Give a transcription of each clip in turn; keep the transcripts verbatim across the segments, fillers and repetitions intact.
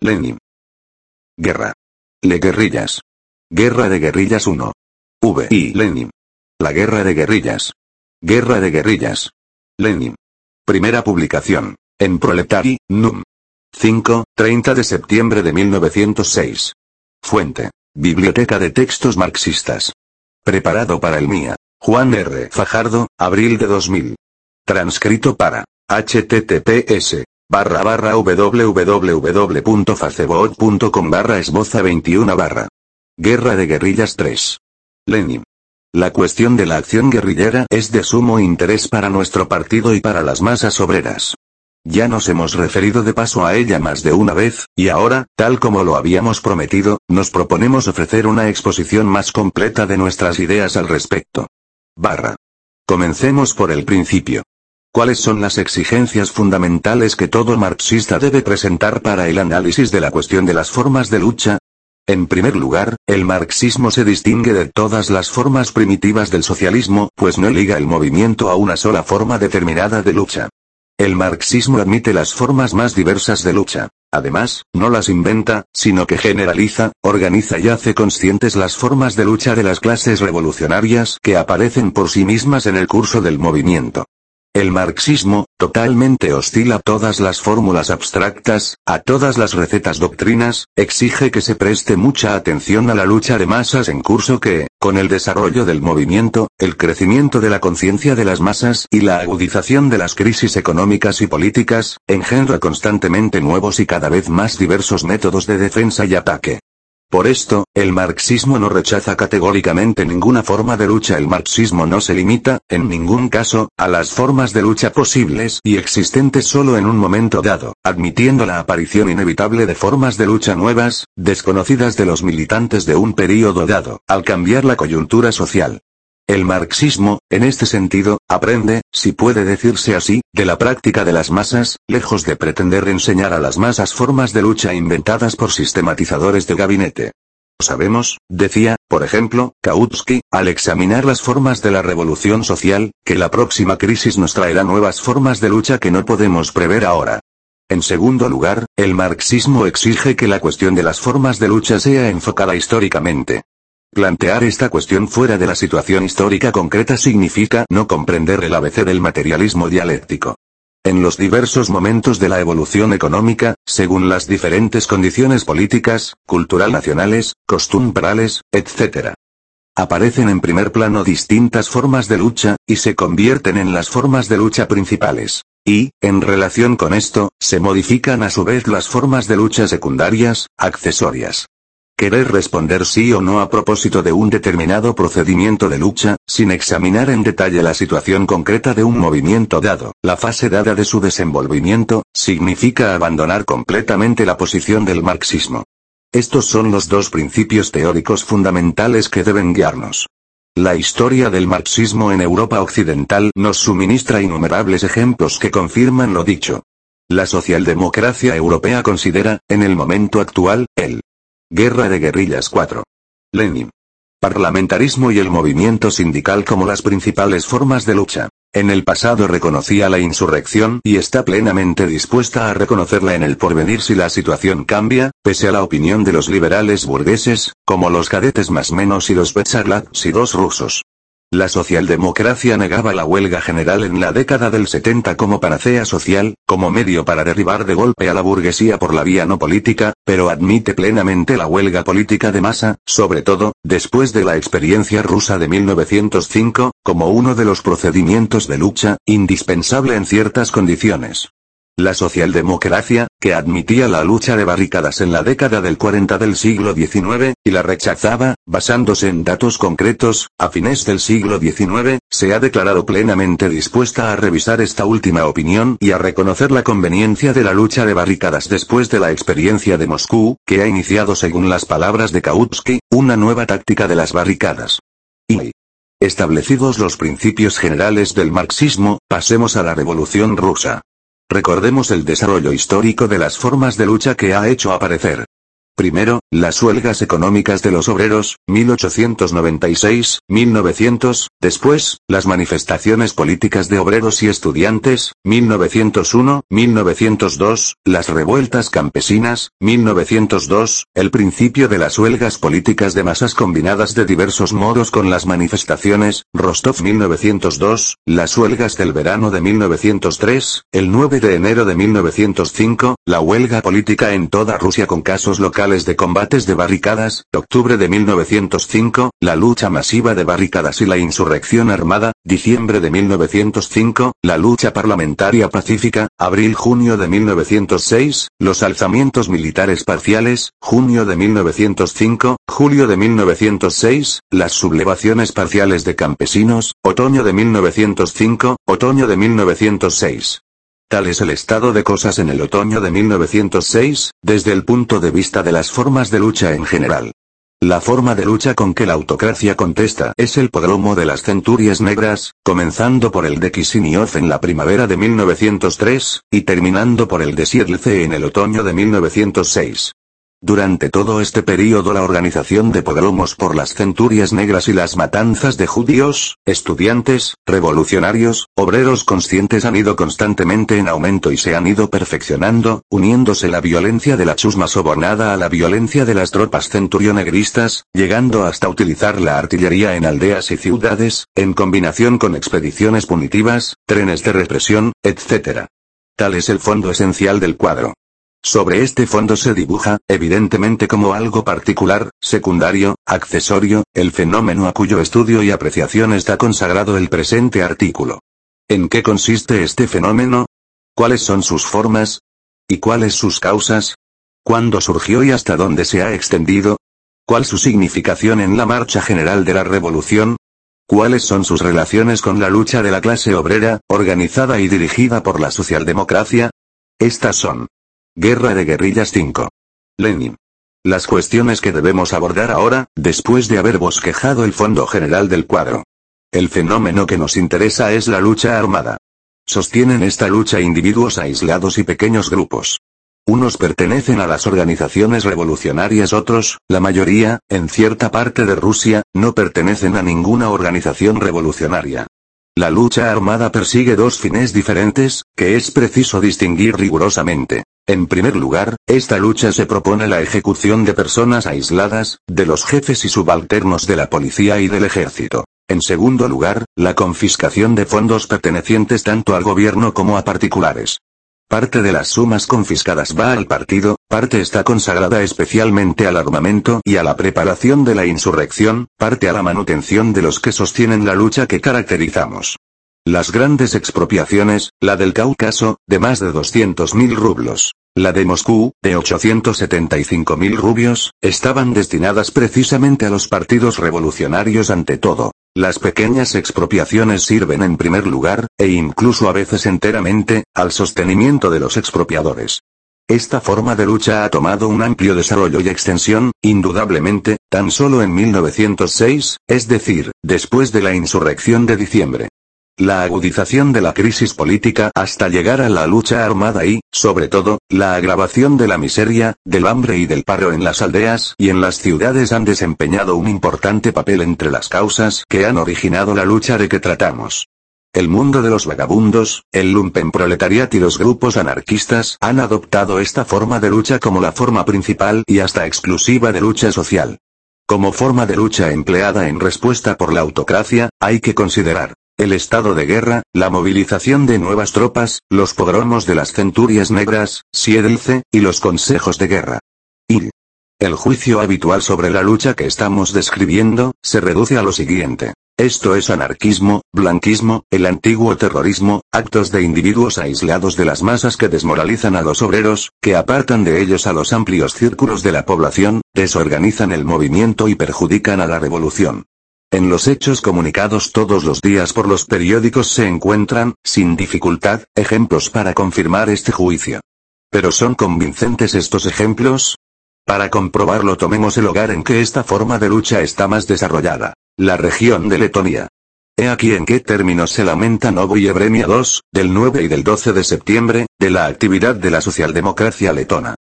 Lenin. Guerra. Le guerrillas. Guerra de guerrillas uno. V. I. Lenin. La guerra de guerrillas. Guerra de guerrillas. Lenin. Primera publicación. En Proletari, Núm. cinco, treinta de septiembre de mil novecientos seis. Fuente. Biblioteca de Textos Marxistas. Preparado para el M I A. Juan R. Fajardo, abril de dos mil. Transcrito para https barra barra www.facebook.com barra esboza veintiuno barra. Guerra de guerrillas tres. Lenin. La cuestión de la acción guerrillera es de sumo interés para nuestro partido y para las masas obreras. Ya nos hemos referido de paso a ella más de una vez, y ahora, tal como lo habíamos prometido, nos proponemos ofrecer una exposición más completa de nuestras ideas al respecto. Barra. Comencemos por el principio. ¿Cuáles son las exigencias fundamentales que todo marxista debe presentar para el análisis de la cuestión de las formas de lucha? En primer lugar, el marxismo se distingue de todas las formas primitivas del socialismo, pues no liga el movimiento a una sola forma determinada de lucha. El marxismo admite las formas más diversas de lucha. Además, no las inventa, sino que generaliza, organiza y hace conscientes las formas de lucha de las clases revolucionarias que aparecen por sí mismas en el curso del movimiento. El marxismo, totalmente hostil a todas las fórmulas abstractas, a todas las recetas doctrinas, exige que se preste mucha atención a la lucha de masas en curso que, con el desarrollo del movimiento, el crecimiento de la conciencia de las masas y la agudización de las crisis económicas y políticas, engendra constantemente nuevos y cada vez más diversos métodos de defensa y ataque. Por esto, el marxismo no rechaza categóricamente ninguna forma de lucha. El marxismo no se limita, en ningún caso, a las formas de lucha posibles y existentes solo en un momento dado, admitiendo la aparición inevitable de formas de lucha nuevas, desconocidas de los militantes de un período dado, al cambiar la coyuntura social. El marxismo, en este sentido, aprende, si puede decirse así, de la práctica de las masas, lejos de pretender enseñar a las masas formas de lucha inventadas por sistematizadores de gabinete. Sabemos, decía, por ejemplo, Kautsky, al examinar las formas de la revolución social, que la próxima crisis nos traerá nuevas formas de lucha que no podemos prever ahora. En segundo lugar, el marxismo exige que la cuestión de las formas de lucha sea enfocada históricamente. Plantear esta cuestión fuera de la situación histórica concreta significa no comprender el A B C del materialismo dialéctico. En los diversos momentos de la evolución económica, según las diferentes condiciones políticas, cultural nacionales, costumbrales, etcétera, aparecen en primer plano distintas formas de lucha, y se convierten en las formas de lucha principales. Y, en relación con esto, se modifican a su vez las formas de lucha secundarias, accesorias. Querer responder sí o no a propósito de un determinado procedimiento de lucha, sin examinar en detalle la situación concreta de un movimiento dado, la fase dada de su desenvolvimiento, significa abandonar completamente la posición del marxismo. Estos son los dos principios teóricos fundamentales que deben guiarnos. La historia del marxismo en Europa occidental nos suministra innumerables ejemplos que confirman lo dicho. La socialdemocracia europea considera, en el momento actual, el Guerra de guerrillas cuatro. Lenin. Parlamentarismo y el movimiento sindical como las principales formas de lucha. En el pasado reconocía la insurrección y está plenamente dispuesta a reconocerla en el porvenir si la situación cambia, pese a la opinión de los liberales burgueses, como los cadetes más menos y los Petsaglats y dos rusos. La socialdemocracia negaba la huelga general en la década del setenta como panacea social, como medio para derribar de golpe a la burguesía por la vía no política, pero admite plenamente la huelga política de masa, sobre todo, después de la experiencia rusa de mil novecientos cinco, como uno de los procedimientos de lucha, indispensable en ciertas condiciones. La socialdemocracia, que admitía la lucha de barricadas en la década del cuarenta del siglo diecinueve, y la rechazaba, basándose en datos concretos, a fines del siglo diecinueve, se ha declarado plenamente dispuesta a revisar esta última opinión y a reconocer la conveniencia de la lucha de barricadas después de la experiencia de Moscú, que ha iniciado, según las palabras de Kautsky, una nueva táctica de las barricadas. Y establecidos los principios generales del marxismo, pasemos a la Revolución Rusa. Recordemos el desarrollo histórico de las formas de lucha que ha hecho aparecer. Primero, las huelgas económicas de los obreros, mil ochocientos noventa y seis, mil novecientos, después, las manifestaciones políticas de obreros y estudiantes, mil novecientos uno, mil novecientos dos, las revueltas campesinas, mil novecientos dos, el principio de las huelgas políticas de masas combinadas de diversos modos con las manifestaciones, Rostov mil novecientos dos, las huelgas del verano de mil novecientos tres, el nueve de enero de mil novecientos cinco, la huelga política en toda Rusia con casos locales de combates de barricadas, octubre de mil novecientos cinco, la lucha masiva de barricadas y la insurrección armada, diciembre de mil novecientos cinco, la lucha parlamentaria pacífica, abril-junio de mil novecientos seis, los alzamientos militares parciales, junio de mil novecientos cinco, julio de mil novecientos seis, las sublevaciones parciales de campesinos, otoño de mil novecientos cinco, otoño de mil novecientos seis. Tal es el estado de cosas en el otoño de mil novecientos seis, desde el punto de vista de las formas de lucha en general. La forma de lucha con que la autocracia contesta es el pogromo de las centurias negras, comenzando por el de Kisiniov en la primavera de mil novecientos tres, y terminando por el de Siedlce en el otoño de mil novecientos seis. Durante todo este período la organización de pogromos por las centurias negras y las matanzas de judíos, estudiantes, revolucionarios, obreros conscientes han ido constantemente en aumento y se han ido perfeccionando, uniéndose la violencia de la chusma sobornada a la violencia de las tropas centurionegristas, llegando hasta utilizar la artillería en aldeas y ciudades, en combinación con expediciones punitivas, trenes de represión, etcétera. Tal es el fondo esencial del cuadro. Sobre este fondo se dibuja, evidentemente como algo particular, secundario, accesorio, el fenómeno a cuyo estudio y apreciación está consagrado el presente artículo. ¿En qué consiste este fenómeno? ¿Cuáles son sus formas? ¿Y cuáles sus causas? ¿Cuándo surgió y hasta dónde se ha extendido? ¿Cuál su significación en la marcha general de la revolución? ¿Cuáles son sus relaciones con la lucha de la clase obrera, organizada y dirigida por la socialdemocracia? Estas son. Guerra de guerrillas cinco. Lenin. Las cuestiones que debemos abordar ahora, después de haber bosquejado el fondo general del cuadro. El fenómeno que nos interesa es la lucha armada. Sostienen esta lucha individuos aislados y pequeños grupos. Unos pertenecen a las organizaciones revolucionarias, otros, la mayoría, en cierta parte de Rusia, no pertenecen a ninguna organización revolucionaria. La lucha armada persigue dos fines diferentes, que es preciso distinguir rigurosamente. En primer lugar, esta lucha se propone la ejecución de personas aisladas, de los jefes y subalternos de la policía y del ejército. En segundo lugar, la confiscación de fondos pertenecientes tanto al gobierno como a particulares. Parte de las sumas confiscadas va al partido, parte está consagrada especialmente al armamento y a la preparación de la insurrección, parte a la manutención de los que sostienen la lucha que caracterizamos. Las grandes expropiaciones, la del Cáucaso, de más de doscientos mil rublos, la de Moscú, de ochocientos setenta y cinco mil rubios, estaban destinadas precisamente a los partidos revolucionarios ante todo. Las pequeñas expropiaciones sirven en primer lugar, e incluso a veces enteramente, al sostenimiento de los expropiadores. Esta forma de lucha ha tomado un amplio desarrollo y extensión, indudablemente, tan solo en mil novecientos seis, es decir, después de la insurrección de diciembre. La agudización de la crisis política hasta llegar a la lucha armada y, sobre todo, la agravación de la miseria, del hambre y del paro en las aldeas y en las ciudades han desempeñado un importante papel entre las causas que han originado la lucha de que tratamos. El mundo de los vagabundos, el lumpenproletariat y los grupos anarquistas han adoptado esta forma de lucha como la forma principal y hasta exclusiva de lucha social. Como forma de lucha empleada en respuesta por la autocracia, hay que considerar el estado de guerra, la movilización de nuevas tropas, los pogromos de las centurias negras, Siedlce, y los consejos de guerra. Y el juicio habitual sobre la lucha que estamos describiendo, se reduce a lo siguiente. Esto es anarquismo, blanquismo, el antiguo terrorismo, actos de individuos aislados de las masas que desmoralizan a los obreros, que apartan de ellos a los amplios círculos de la población, desorganizan el movimiento y perjudican a la revolución. En los hechos comunicados todos los días por los periódicos se encuentran, sin dificultad, ejemplos para confirmar este juicio. ¿Pero son convincentes estos ejemplos? Para comprobarlo tomemos el lugar en que esta forma de lucha está más desarrollada, la región de Letonia. He aquí en qué términos se lamenta Novoye Vremya dos, del nueve y del doce de septiembre, de la actividad de la socialdemocracia letona.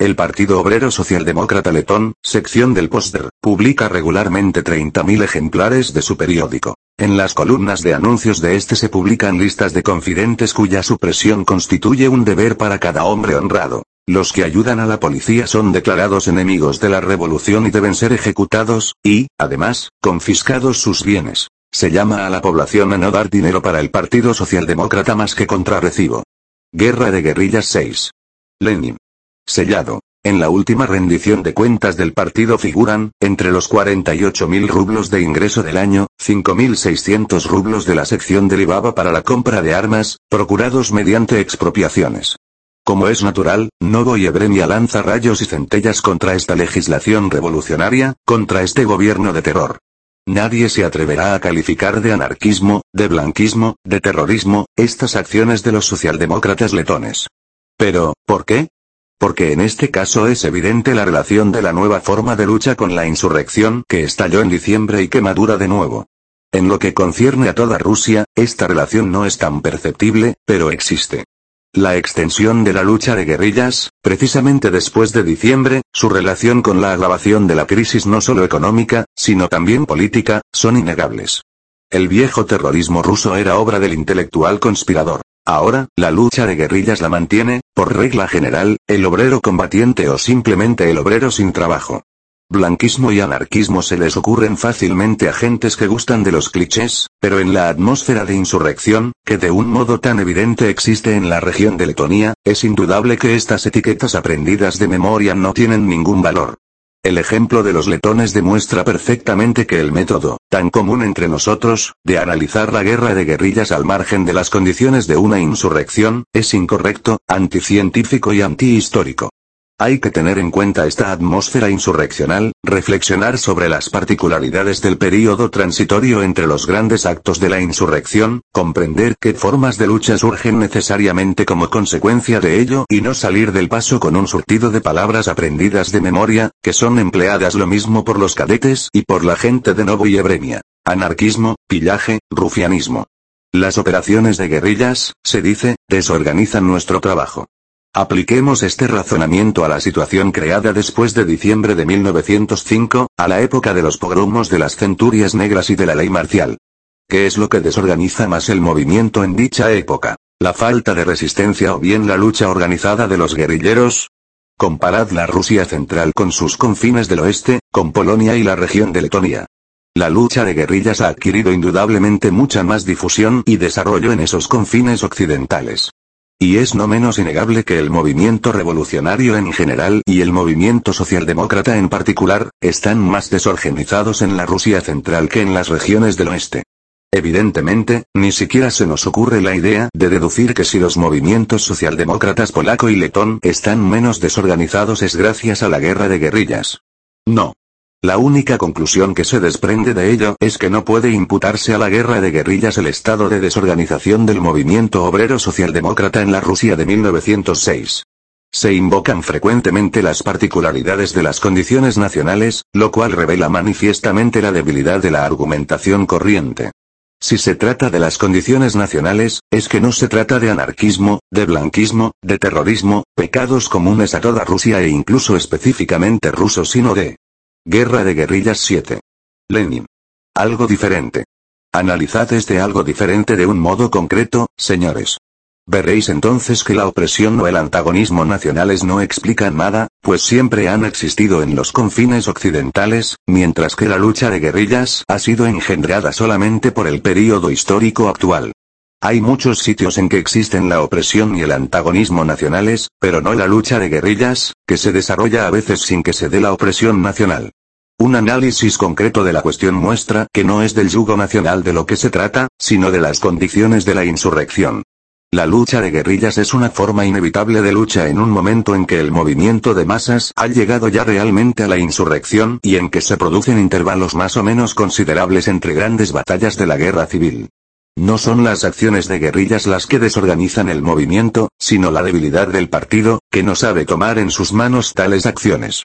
El Partido Obrero Socialdemócrata Letón, sección del Póster, publica regularmente treinta mil ejemplares de su periódico. En las columnas de anuncios de este se publican listas de confidentes cuya supresión constituye un deber para cada hombre honrado. Los que ayudan a la policía son declarados enemigos de la revolución y deben ser ejecutados, y, además, confiscados sus bienes. Se llama a la población a no dar dinero para el Partido Socialdemócrata más que contra recibo. Guerra de guerrillas seis. Lenin. Sellado. En la última rendición de cuentas del partido figuran, entre los cuarenta y ocho mil rublos de ingreso del año, cinco mil seiscientos rublos de la sección derivaba para la compra de armas, procurados mediante expropiaciones. Como es natural, Novo y Ebremia lanza rayos y centellas contra esta legislación revolucionaria, contra este gobierno de terror. Nadie se atreverá a calificar de anarquismo, de blanquismo, de terrorismo, estas acciones de los socialdemócratas letones. Pero, ¿por qué? Porque en este caso es evidente la relación de la nueva forma de lucha con la insurrección que estalló en diciembre y que madura de nuevo. En lo que concierne a toda Rusia, esta relación no es tan perceptible, pero existe. La extensión de la lucha de guerrillas, precisamente después de diciembre, su relación con la agravación de la crisis no solo económica, sino también política, son innegables. El viejo terrorismo ruso era obra del intelectual conspirador. Ahora, la lucha de guerrillas la mantiene, por regla general, el obrero combatiente o simplemente el obrero sin trabajo. Blanquismo y anarquismo se les ocurren fácilmente a gentes que gustan de los clichés, pero en la atmósfera de insurrección, que de un modo tan evidente existe en la región de Letonia, es indudable que estas etiquetas aprendidas de memoria no tienen ningún valor. El ejemplo de los letones demuestra perfectamente que el método, tan común entre nosotros, de analizar la guerra de guerrillas al margen de las condiciones de una insurrección, es incorrecto, anticientífico y antihistórico. Hay que tener en cuenta esta atmósfera insurreccional, reflexionar sobre las particularidades del período transitorio entre los grandes actos de la insurrección, comprender qué formas de lucha surgen necesariamente como consecuencia de ello y no salir del paso con un surtido de palabras aprendidas de memoria, que son empleadas lo mismo por los cadetes y por la gente de Novo y Ebremia. Anarquismo, pillaje, rufianismo. Las operaciones de guerrillas, se dice, desorganizan nuestro trabajo. Apliquemos este razonamiento a la situación creada después de diciembre de mil novecientos cinco, a la época de los pogromos de las centurias negras y de la ley marcial. ¿Qué es lo que desorganiza más el movimiento en dicha época? ¿La falta de resistencia o bien la lucha organizada de los guerrilleros? Comparad la Rusia central con sus confines del oeste, con Polonia y la región de Letonia. La lucha de guerrillas ha adquirido indudablemente mucha más difusión y desarrollo en esos confines occidentales. Y es no menos innegable que el movimiento revolucionario en general y el movimiento socialdemócrata en particular, están más desorganizados en la Rusia central que en las regiones del oeste. Evidentemente, ni siquiera se nos ocurre la idea de deducir que si los movimientos socialdemócratas polaco y letón están menos desorganizados es gracias a la guerra de guerrillas. No. La única conclusión que se desprende de ello es que no puede imputarse a la guerra de guerrillas el estado de desorganización del movimiento obrero socialdemócrata en la Rusia de mil novecientos seis. Se invocan frecuentemente las particularidades de las condiciones nacionales, lo cual revela manifiestamente la debilidad de la argumentación corriente. Si se trata de las condiciones nacionales, es que no se trata de anarquismo, de blanquismo, de terrorismo, pecados comunes a toda Rusia e incluso específicamente rusos, sino de Guerra de guerrillas siete. Lenin. Algo diferente. Analizad este algo diferente de un modo concreto, señores. Veréis entonces que la opresión o el antagonismo nacionales no explican nada, pues siempre han existido en los confines occidentales, mientras que la lucha de guerrillas ha sido engendrada solamente por el período histórico actual. Hay muchos sitios en que existen la opresión y el antagonismo nacionales, pero no la lucha de guerrillas, que se desarrolla a veces sin que se dé la opresión nacional. Un análisis concreto de la cuestión muestra que no es del yugo nacional de lo que se trata, sino de las condiciones de la insurrección. La lucha de guerrillas es una forma inevitable de lucha en un momento en que el movimiento de masas ha llegado ya realmente a la insurrección y en que se producen intervalos más o menos considerables entre grandes batallas de la guerra civil. No son las acciones de guerrillas las que desorganizan el movimiento, sino la debilidad del partido, que no sabe tomar en sus manos tales acciones.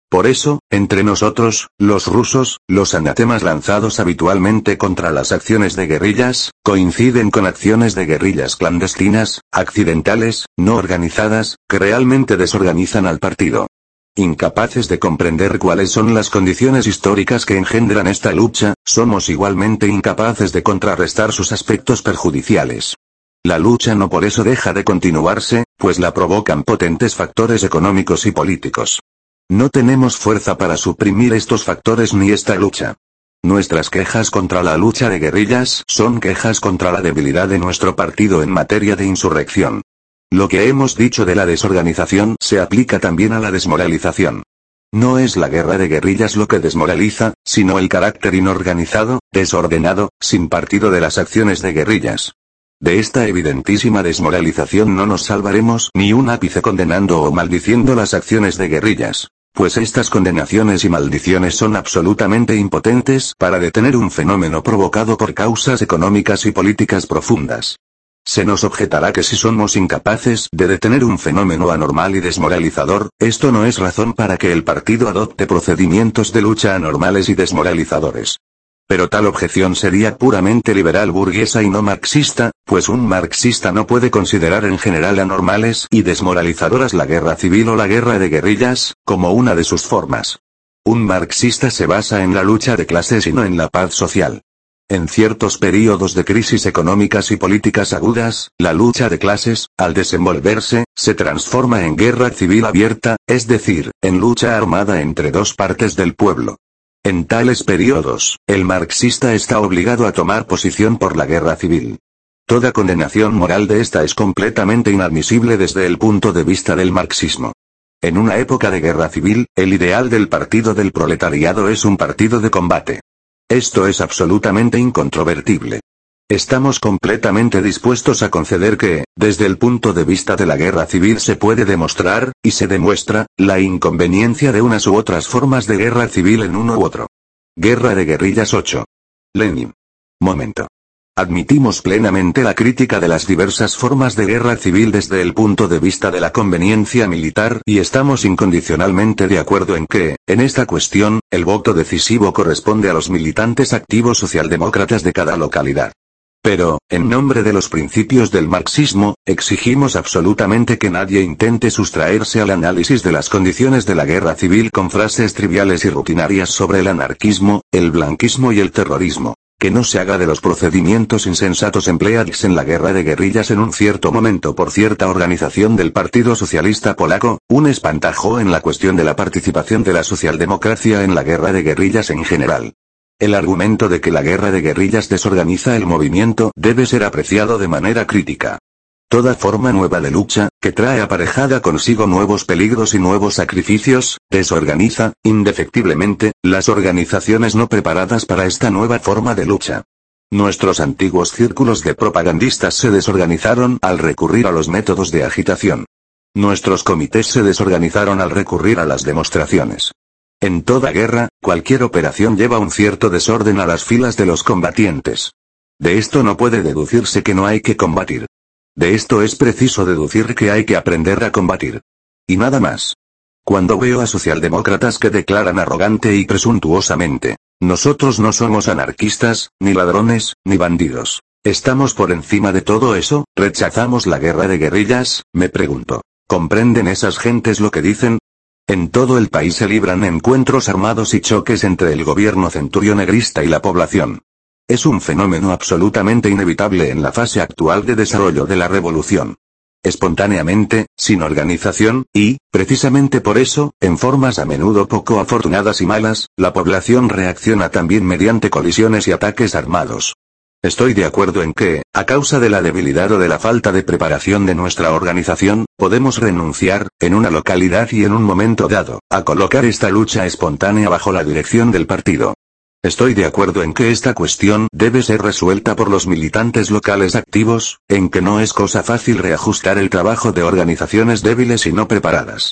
Por eso, entre nosotros, los rusos, los anatemas lanzados habitualmente contra las acciones de guerrillas, coinciden con acciones de guerrillas clandestinas, accidentales, no organizadas, que realmente desorganizan al partido. Incapaces de comprender cuáles son las condiciones históricas que engendran esta lucha, somos igualmente incapaces de contrarrestar sus aspectos perjudiciales. La lucha no por eso deja de continuarse, pues la provocan potentes factores económicos y políticos. No tenemos fuerza para suprimir estos factores ni esta lucha. Nuestras quejas contra la lucha de guerrillas son quejas contra la debilidad de nuestro partido en materia de insurrección. Lo que hemos dicho de la desorganización se aplica también a la desmoralización. No es la guerra de guerrillas lo que desmoraliza, sino el carácter inorganizado, desordenado, sin partido de las acciones de guerrillas. De esta evidentísima desmoralización no nos salvaremos ni un ápice condenando o maldiciendo las acciones de guerrillas, pues estas condenaciones y maldiciones son absolutamente impotentes para detener un fenómeno provocado por causas económicas y políticas profundas. Se nos objetará que si somos incapaces de detener un fenómeno anormal y desmoralizador, esto no es razón para que el partido adopte procedimientos de lucha anormales y desmoralizadores. Pero tal objeción sería puramente liberal burguesa y no marxista, pues un marxista no puede considerar en general anormales y desmoralizadoras la guerra civil o la guerra de guerrillas, como una de sus formas. Un marxista se basa en la lucha de clases y no en la paz social. En ciertos períodos de crisis económicas y políticas agudas, la lucha de clases, al desenvolverse, se transforma en guerra civil abierta, es decir, en lucha armada entre dos partes del pueblo. En tales periodos, el marxista está obligado a tomar posición por la guerra civil. Toda condenación moral de esta es completamente inadmisible desde el punto de vista del marxismo. En una época de guerra civil, el ideal del partido del proletariado es un partido de combate. Esto es absolutamente incontrovertible. Estamos completamente dispuestos a conceder que, desde el punto de vista de la guerra civil se puede demostrar, y se demuestra, la inconveniencia de unas u otras formas de guerra civil en uno u otro. Guerra de guerrillas ocho. Lenin. Momento. Admitimos plenamente la crítica de las diversas formas de guerra civil desde el punto de vista de la conveniencia militar y estamos incondicionalmente de acuerdo en que, en esta cuestión, el voto decisivo corresponde a los militantes activos socialdemócratas de cada localidad. Pero, en nombre de los principios del marxismo, exigimos absolutamente que nadie intente sustraerse al análisis de las condiciones de la guerra civil con frases triviales y rutinarias sobre el anarquismo, el blanquismo y el terrorismo. Que no se haga de los procedimientos insensatos empleados en la guerra de guerrillas en un cierto momento por cierta organización del Partido Socialista Polaco, un espantajo en la cuestión de la participación de la socialdemocracia en la guerra de guerrillas en general. El argumento de que la guerra de guerrillas desorganiza el movimiento debe ser apreciado de manera crítica. Toda forma nueva de lucha, que trae aparejada consigo nuevos peligros y nuevos sacrificios, desorganiza, indefectiblemente, las organizaciones no preparadas para esta nueva forma de lucha. Nuestros antiguos círculos de propagandistas se desorganizaron al recurrir a los métodos de agitación. Nuestros comités se desorganizaron al recurrir a las demostraciones. En toda guerra, cualquier operación lleva un cierto desorden a las filas de los combatientes. De esto no puede deducirse que no hay que combatir. De esto es preciso deducir que hay que aprender a combatir. Y nada más. Cuando veo a socialdemócratas que declaran arrogante y presuntuosamente, nosotros no somos anarquistas, ni ladrones, ni bandidos. Estamos por encima de todo eso, rechazamos la guerra de guerrillas, me pregunto. ¿Comprenden esas gentes lo que dicen? En todo el país se libran encuentros armados y choques entre el gobierno centurionegrista y la población. Es un fenómeno absolutamente inevitable en la fase actual de desarrollo de la revolución. Espontáneamente, sin organización, y, precisamente por eso, en formas a menudo poco afortunadas y malas, la población reacciona también mediante colisiones y ataques armados. Estoy de acuerdo en que, a causa de la debilidad o de la falta de preparación de nuestra organización, podemos renunciar, en una localidad y en un momento dado, a colocar esta lucha espontánea bajo la dirección del partido. Estoy de acuerdo en que esta cuestión debe ser resuelta por los militantes locales activos, en que no es cosa fácil reajustar el trabajo de organizaciones débiles y no preparadas.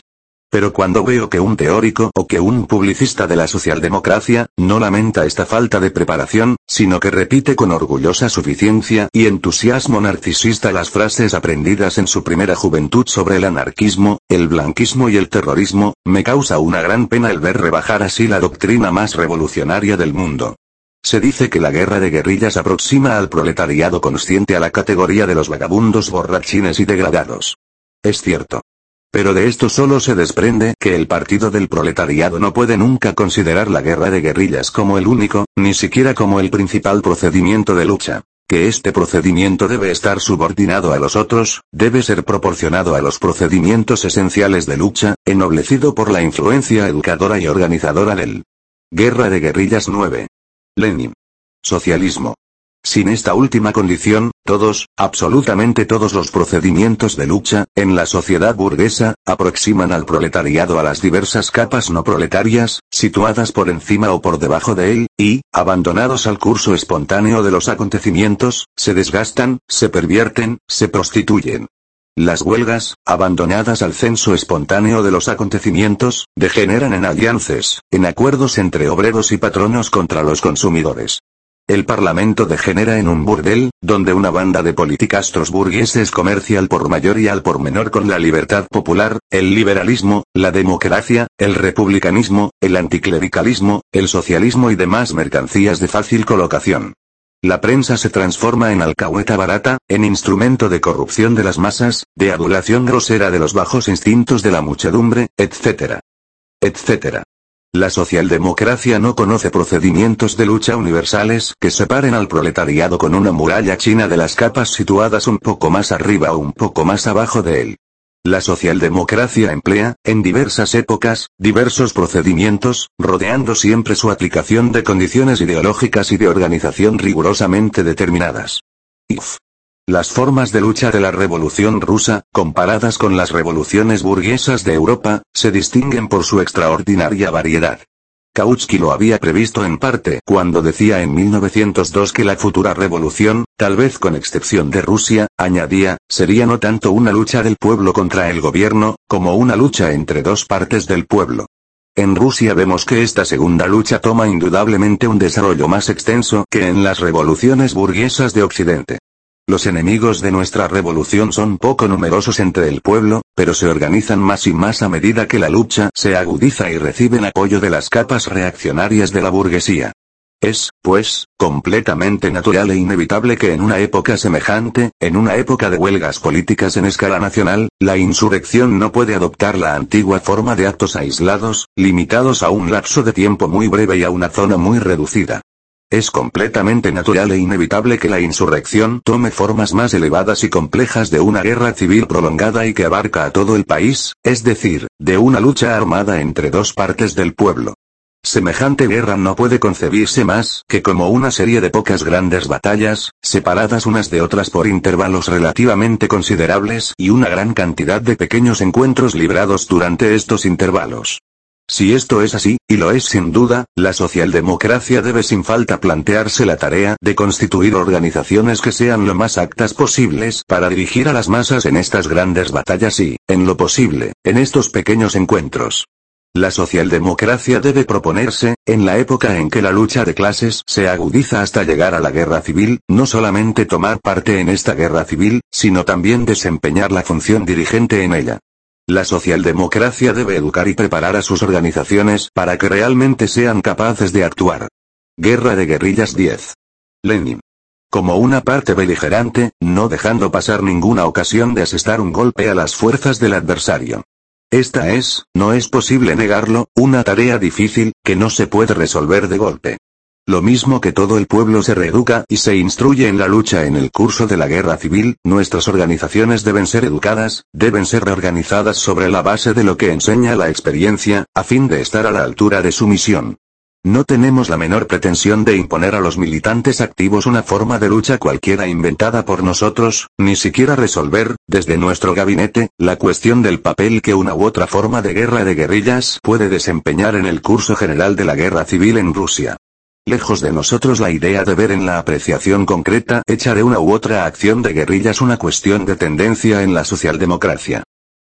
Pero cuando veo que un teórico o que un publicista de la socialdemocracia, no lamenta esta falta de preparación, sino que repite con orgullosa suficiencia y entusiasmo narcisista las frases aprendidas en su primera juventud sobre el anarquismo, el blanquismo y el terrorismo, me causa una gran pena el ver rebajar así la doctrina más revolucionaria del mundo. Se dice que la guerra de guerrillas aproxima al proletariado consciente a la categoría de los vagabundos borrachines y degradados. Es cierto. Pero de esto solo se desprende que el partido del proletariado no puede nunca considerar la guerra de guerrillas como el único, ni siquiera como el principal procedimiento de lucha. Que este procedimiento debe estar subordinado a los otros, debe ser proporcionado a los procedimientos esenciales de lucha, ennoblecido por la influencia educadora y organizadora del Guerra de Guerrillas nueve. Lenin. Socialismo. Sin esta última condición, todos, absolutamente todos los procedimientos de lucha, en la sociedad burguesa, aproximan al proletariado a las diversas capas no proletarias, situadas por encima o por debajo de él, y, abandonados al curso espontáneo de los acontecimientos, se desgastan, se pervierten, se prostituyen. Las huelgas, abandonadas al censo espontáneo de los acontecimientos, degeneran en alianzas, en acuerdos entre obreros y patronos contra los consumidores. El Parlamento degenera en un burdel, donde una banda de politicastros burgueses comercia al por mayor y al por menor con la libertad popular, el liberalismo, la democracia, el republicanismo, el anticlericalismo, el socialismo y demás mercancías de fácil colocación. La prensa se transforma en alcahueta barata, en instrumento de corrupción de las masas, de adulación grosera de los bajos instintos de la muchedumbre, etcétera. etcétera. La socialdemocracia no conoce procedimientos de lucha universales que separen al proletariado con una muralla china de las capas situadas un poco más arriba o un poco más abajo de él. La socialdemocracia emplea, en diversas épocas, diversos procedimientos, rodeando siempre su aplicación de condiciones ideológicas y de organización rigurosamente determinadas. If. Las formas de lucha de la Revolución rusa, comparadas con las revoluciones burguesas de Europa, se distinguen por su extraordinaria variedad. Kautsky lo había previsto en parte cuando decía en mil novecientos dos que la futura revolución, tal vez con excepción de Rusia, añadía, sería no tanto una lucha del pueblo contra el gobierno, como una lucha entre dos partes del pueblo. En Rusia vemos que esta segunda lucha toma indudablemente un desarrollo más extenso que en las revoluciones burguesas de Occidente. Los enemigos de nuestra revolución son poco numerosos entre el pueblo, pero se organizan más y más a medida que la lucha se agudiza y reciben apoyo de las capas reaccionarias de la burguesía. Es, pues, completamente natural e inevitable que en una época semejante, en una época de huelgas políticas en escala nacional, la insurrección no puede adoptar la antigua forma de actos aislados, limitados a un lapso de tiempo muy breve y a una zona muy reducida. Es completamente natural e inevitable que la insurrección tome formas más elevadas y complejas de una guerra civil prolongada y que abarca a todo el país, es decir, de una lucha armada entre dos partes del pueblo. Semejante guerra no puede concebirse más que como una serie de pocas grandes batallas, separadas unas de otras por intervalos relativamente considerables y una gran cantidad de pequeños encuentros librados durante estos intervalos. Si esto es así, y lo es sin duda, la socialdemocracia debe sin falta plantearse la tarea de constituir organizaciones que sean lo más aptas posibles para dirigir a las masas en estas grandes batallas y, en lo posible, en estos pequeños encuentros. La socialdemocracia debe proponerse, en la época en que la lucha de clases se agudiza hasta llegar a la guerra civil, no solamente tomar parte en esta guerra civil, sino también desempeñar la función dirigente en ella. La socialdemocracia debe educar y preparar a sus organizaciones para que realmente sean capaces de actuar. Guerra de Guerrillas diez. Lenin. Como una parte beligerante, no dejando pasar ninguna ocasión de asestar un golpe a las fuerzas del adversario. Esta es, no es posible negarlo, una tarea difícil, que no se puede resolver de golpe. Lo mismo que todo el pueblo se reeduca y se instruye en la lucha en el curso de la guerra civil, nuestras organizaciones deben ser educadas, deben ser reorganizadas sobre la base de lo que enseña la experiencia, a fin de estar a la altura de su misión. No tenemos la menor pretensión de imponer a los militantes activos una forma de lucha cualquiera inventada por nosotros, ni siquiera resolver, desde nuestro gabinete, la cuestión del papel que una u otra forma de guerra de guerrillas puede desempeñar en el curso general de la guerra civil en Rusia. Lejos de nosotros la idea de ver en la apreciación concreta hecha de una u otra acción de guerrillas una cuestión de tendencia en la socialdemocracia.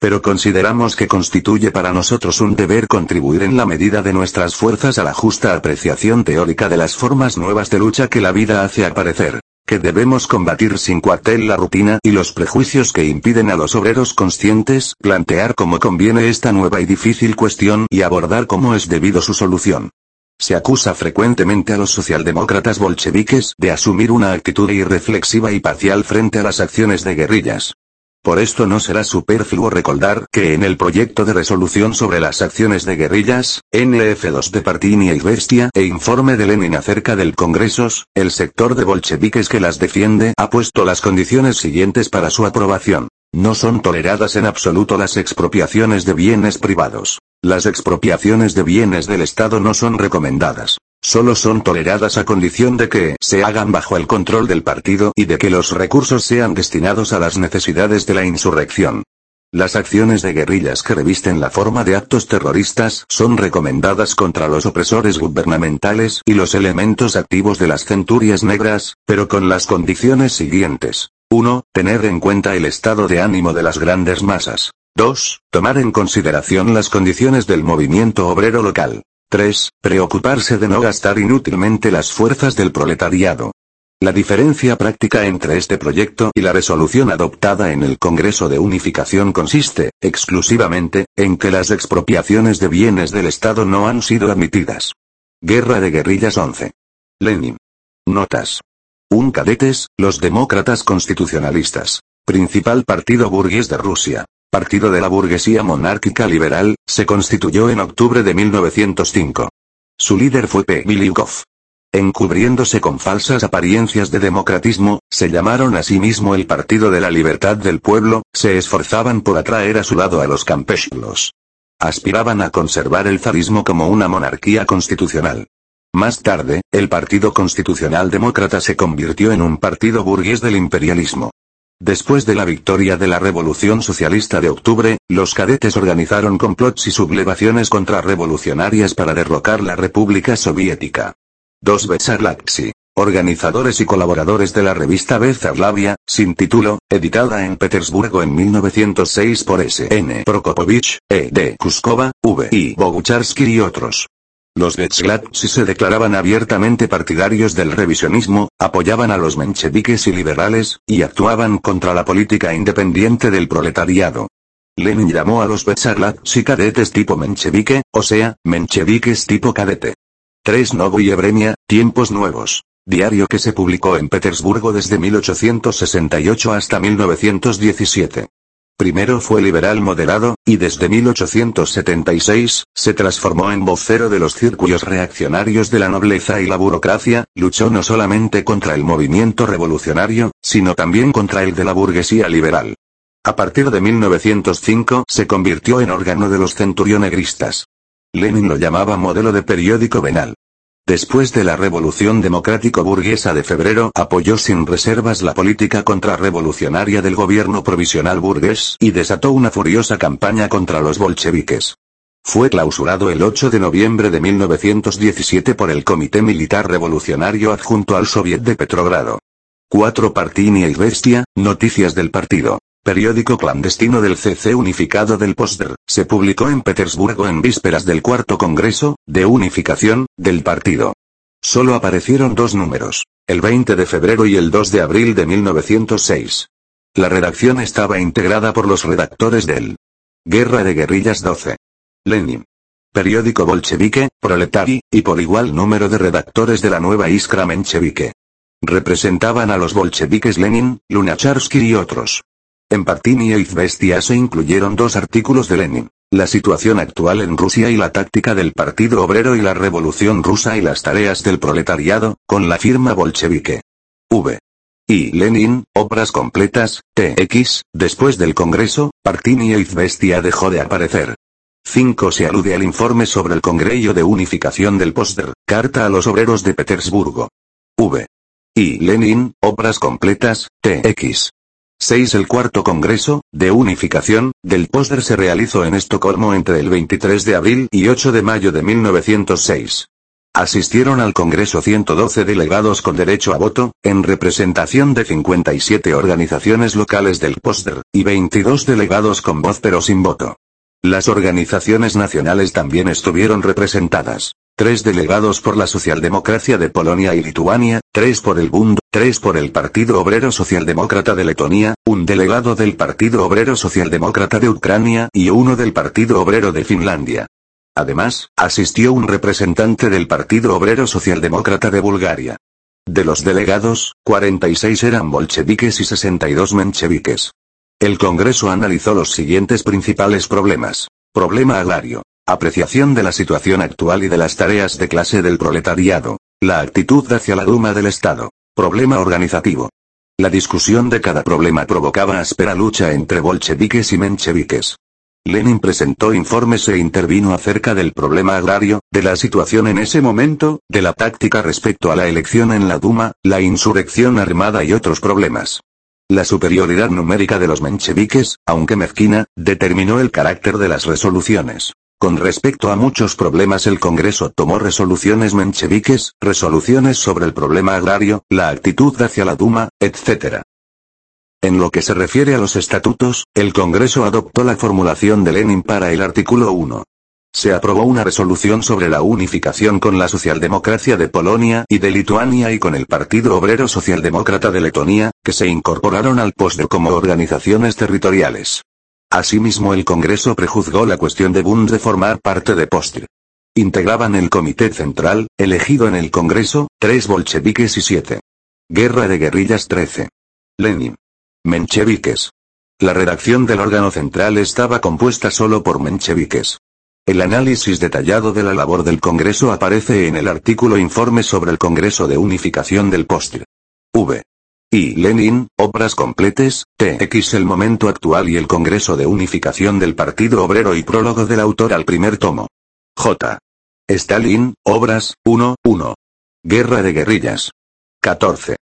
Pero consideramos que constituye para nosotros un deber contribuir en la medida de nuestras fuerzas a la justa apreciación teórica de las formas nuevas de lucha que la vida hace aparecer. Que debemos combatir sin cuartel la rutina y los prejuicios que impiden a los obreros conscientes plantear como conviene esta nueva y difícil cuestión y abordar como es debido su solución. Se acusa frecuentemente a los socialdemócratas bolcheviques de asumir una actitud irreflexiva y parcial frente a las acciones de guerrillas. Por esto no será superfluo recordar que en el proyecto de resolución sobre las acciones de guerrillas, N F dos de Partini y Bestia e informe de Lenin acerca del Congresos, el sector de bolcheviques que las defiende ha puesto las condiciones siguientes para su aprobación. No son toleradas en absoluto las expropiaciones de bienes privados. Las expropiaciones de bienes del Estado no son recomendadas. Solo son toleradas a condición de que se hagan bajo el control del partido y de que los recursos sean destinados a las necesidades de la insurrección. Las acciones de guerrillas que revisten la forma de actos terroristas son recomendadas contra los opresores gubernamentales y los elementos activos de las centurias negras, pero con las condiciones siguientes. uno. Tener en cuenta el estado de ánimo de las grandes masas. dos. Tomar en consideración las condiciones del movimiento obrero local. tres. Preocuparse de no gastar inútilmente las fuerzas del proletariado. La diferencia práctica entre este proyecto y la resolución adoptada en el Congreso de Unificación consiste, exclusivamente, en que las expropiaciones de bienes del Estado no han sido admitidas. Guerra de Guerrillas once. Lenin. Notas. uno. Cadetes, los demócratas constitucionalistas. Principal partido burgués de Rusia. Partido de la burguesía monárquica liberal, se constituyó en octubre de mil novecientos cinco. Su líder fue P. Miliukov. Encubriéndose con falsas apariencias de democratismo, se llamaron a sí mismo el Partido de la Libertad del Pueblo, se esforzaban por atraer a su lado a los campesinos. Aspiraban a conservar el zarismo como una monarquía constitucional. Más tarde, el Partido Constitucional Demócrata se convirtió en un partido burgués del imperialismo. Después de la victoria de la Revolución Socialista de octubre, los cadetes organizaron complots y sublevaciones contrarrevolucionarias para derrocar la República Soviética. dos. Bezarlavsky. Organizadores y colaboradores de la revista Bezarlavia, sin título, editada en Petersburgo en mil novecientos seis por S. N. Prokopovich, E. D. Kuskova, V. I. Bogucharsky y otros. Los Bezarlavsky se declaraban abiertamente partidarios del revisionismo, apoyaban a los mencheviques y liberales, y actuaban contra la política independiente del proletariado. Lenin llamó a los Bezarlavsky cadetes tipo menchevique, o sea, mencheviques tipo cadete. tres. Novoye Vremya, Tiempos Nuevos. Diario que se publicó en Petersburgo desde mil ochocientos sesenta y ocho hasta mil novecientos diecisiete. Primero fue liberal moderado, y desde mil ochocientos setenta y seis, se transformó en vocero de los círculos reaccionarios de la nobleza y la burocracia, luchó no solamente contra el movimiento revolucionario, sino también contra el de la burguesía liberal. A partir de mil novecientos cinco se convirtió en órgano de los centurionegristas. Lenin lo llamaba modelo de periódico venal. Después de la Revolución Democrático-Burguesa de febrero apoyó sin reservas la política contrarrevolucionaria del gobierno provisional burgués y desató una furiosa campaña contra los bolcheviques. Fue clausurado el ocho de noviembre de mil novecientos diecisiete por el Comité Militar Revolucionario adjunto al Soviet de Petrogrado. cuatro. Partini y Bestia, noticias del partido. Periódico clandestino del C C unificado del Postder, se publicó en Petersburgo en vísperas del cuarto Congreso, de Unificación, del partido. Solo aparecieron dos números, el veinte de febrero y el dos de abril de mil novecientos seis. La redacción estaba integrada por los redactores del Guerra de Guerrillas doce. Lenin. Periódico bolchevique, Proletari, y por igual número de redactores de la nueva Iskra menchevique. Representaban a los bolcheviques Lenin, Lunacharsky y otros. En Partini y Bestia se incluyeron dos artículos de Lenin, la situación actual en Rusia y la táctica del Partido Obrero y la Revolución Rusa y las tareas del proletariado, con la firma bolchevique. V. Y Lenin, obras completas, T X, después del Congreso, Partini y Bestia dejó de aparecer. cinco. Se alude al informe sobre el Congreso de Unificación del Postder, carta a los obreros de Petersburgo. V. Y Lenin, obras completas, T X. seis. El cuarto Congreso, de Unificación, del Postder se realizó en Estocolmo entre el veintitrés de abril y ocho de mayo de mil novecientos seis. Asistieron al Congreso ciento doce delegados con derecho a voto, en representación de cincuenta y siete organizaciones locales del Póster, y veintidós delegados con voz pero sin voto. Las organizaciones nacionales también estuvieron representadas. Tres delegados por la Socialdemocracia de Polonia y Lituania, tres por el Bund, tres por el Partido Obrero Socialdemócrata de Letonia, un delegado del Partido Obrero Socialdemócrata de Ucrania y uno del Partido Obrero de Finlandia. Además, asistió un representante del Partido Obrero Socialdemócrata de Bulgaria. De los delegados, cuarenta y seis eran bolcheviques y sesenta y dos mencheviques. El Congreso analizó los siguientes principales problemas. Problema agrario. Apreciación de la situación actual y de las tareas de clase del proletariado. La actitud hacia la Duma del Estado. Problema organizativo. La discusión de cada problema provocaba áspera lucha entre bolcheviques y mencheviques. Lenin presentó informes e intervino acerca del problema agrario, de la situación en ese momento, de la táctica respecto a la elección en la Duma, la insurrección armada y otros problemas. La superioridad numérica de los mencheviques, aunque mezquina, determinó el carácter de las resoluciones. Con respecto a muchos problemas el Congreso tomó resoluciones mencheviques, resoluciones sobre el problema agrario, la actitud hacia la Duma, etcétera. En lo que se refiere a los estatutos, el Congreso adoptó la formulación de Lenin para el artículo uno. Se aprobó una resolución sobre la unificación con la socialdemocracia de Polonia y de Lituania y con el Partido Obrero Socialdemócrata de Letonia, que se incorporaron al Póster como organizaciones territoriales. Asimismo el Congreso prejuzgó la cuestión de Bund de formar parte de Póster. Integraban el Comité Central, elegido en el Congreso, tres bolcheviques y siete. Guerra de guerrillas trece. Lenin. Mencheviques. La redacción del órgano central estaba compuesta solo por mencheviques. El análisis detallado de la labor del Congreso aparece en el artículo Informe sobre el Congreso de Unificación del Póster. V. I. Lenin, obras completas, T X el momento actual y el Congreso de Unificación del Partido Obrero y prólogo del autor al primer tomo. J. Stalin, obras, uno, uno. Guerra de guerrillas. catorce.